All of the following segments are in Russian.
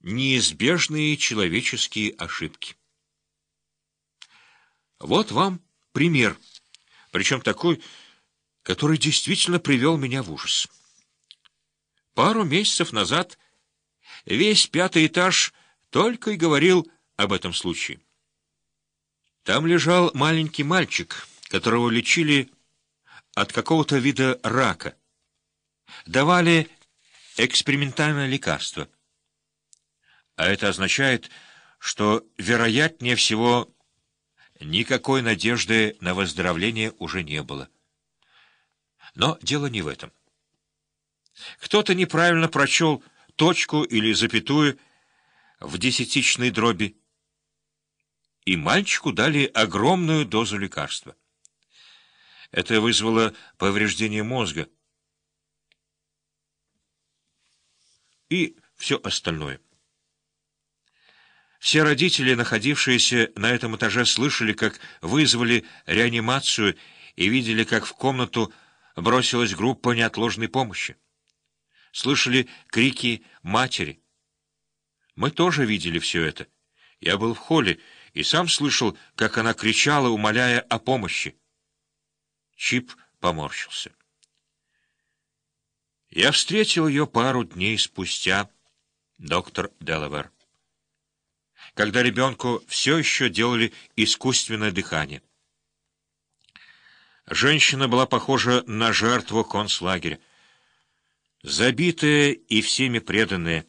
неизбежные человеческие ошибки. Вот вам пример, причем такой, который действительно привел меня в ужас. Пару месяцев назад весь 5-й этаж только и говорил об этом случае. Там лежал маленький мальчик, которого лечили от какого-то вида рака. Давали экспериментальное лекарство. А это означает, что, вероятнее всего, никакой надежды на выздоровление уже не было. Но дело не в этом. Кто-то неправильно прочел точку или запятую в десятичной дроби, и мальчику дали огромную дозу лекарства. Это вызвало повреждение мозга и все остальное. Все родители, находившиеся на этом этаже, слышали, как вызвали реанимацию, и видели, как в комнату бросилась группа неотложной помощи. Слышали крики матери. Мы тоже видели все это. Я был в холле и сам слышал, как она кричала, умоляя о помощи. Чип поморщился. Я встретил ее пару дней спустя, доктор Делавер, когда ребенку все еще делали искусственное дыхание. Женщина была похожа на жертву концлагеря, забитая и всеми преданная.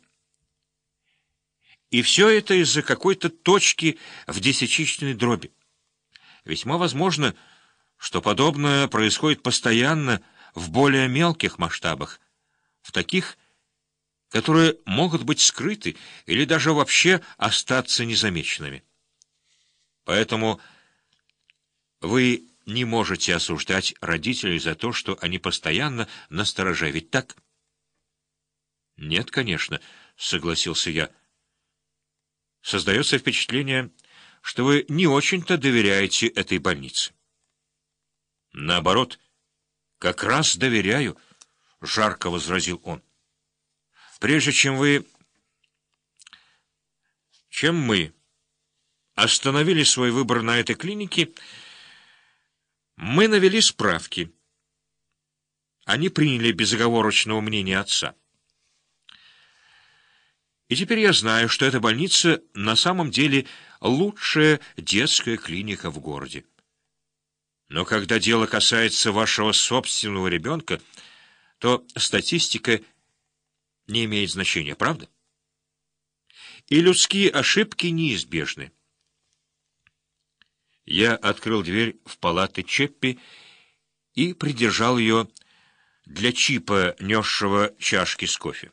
И все это из-за какой-то точки в десятичной дроби. Весьма возможно, что подобное происходит постоянно в более мелких масштабах, в таких, которые могут быть скрыты или даже вообще остаться незамеченными. Поэтому вы не можете осуждать родителей за то, что они постоянно настороже, ведь так? Нет, конечно, согласился я. Создается впечатление, что вы не очень-то доверяете этой больнице. Наоборот, как раз доверяю, — жарко возразил он. Прежде чем мы остановили свой выбор на этой клинике, мы навели справки. Они приняли безоговорочного мнения отца. И теперь я знаю, что эта больница на самом деле лучшая детская клиника в городе. Но когда дело касается вашего собственного ребенка, то статистика не имеет значения, правда? И людские ошибки неизбежны. Я открыл дверь в палаты Чеппи и придержал ее для Чипа, несшего чашки с кофе.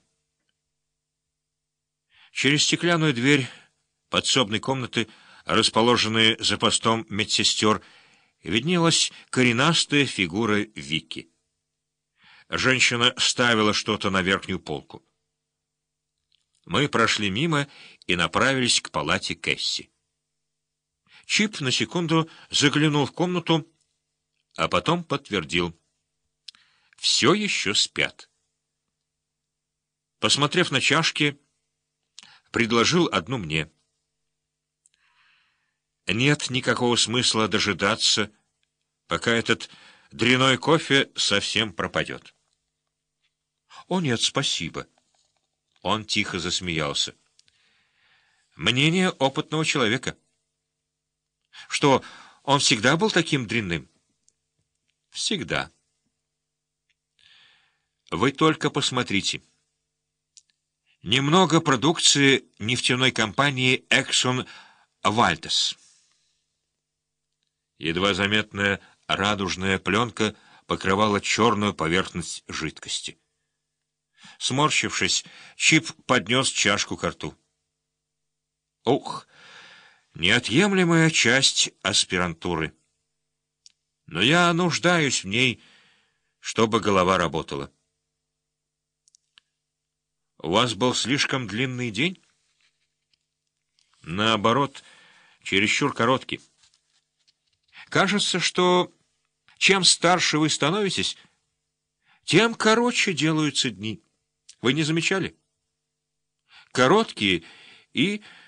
Через стеклянную дверь подсобной комнаты, расположенной за постом медсестер, виднелась коренастая фигура Вики. Женщина ставила что-то на верхнюю полку. Мы прошли мимо и направились к палате Кэсси. Чип на секунду заглянул в комнату, а потом подтвердил. Все еще спят. Посмотрев на чашки, предложил одну мне. Нет никакого смысла дожидаться, пока этот дрянной кофе совсем пропадет. О, нет, спасибо. Он тихо засмеялся. Мнение опытного человека. Что, он всегда был таким дрянным? Всегда. Вы только посмотрите. Немного продукции нефтяной компании Exxon Valdez. Едва заметная радужная пленка покрывала черную поверхность жидкости. Сморщившись, Чип поднес чашку ко рту. Ух, неотъемлемая часть аспирантуры. Но я нуждаюсь в ней, чтобы голова работала. У вас был слишком длинный день? Наоборот, чересчур короткий. Кажется, что чем старше вы становитесь, тем короче делаются дни. Вы не замечали? короткие и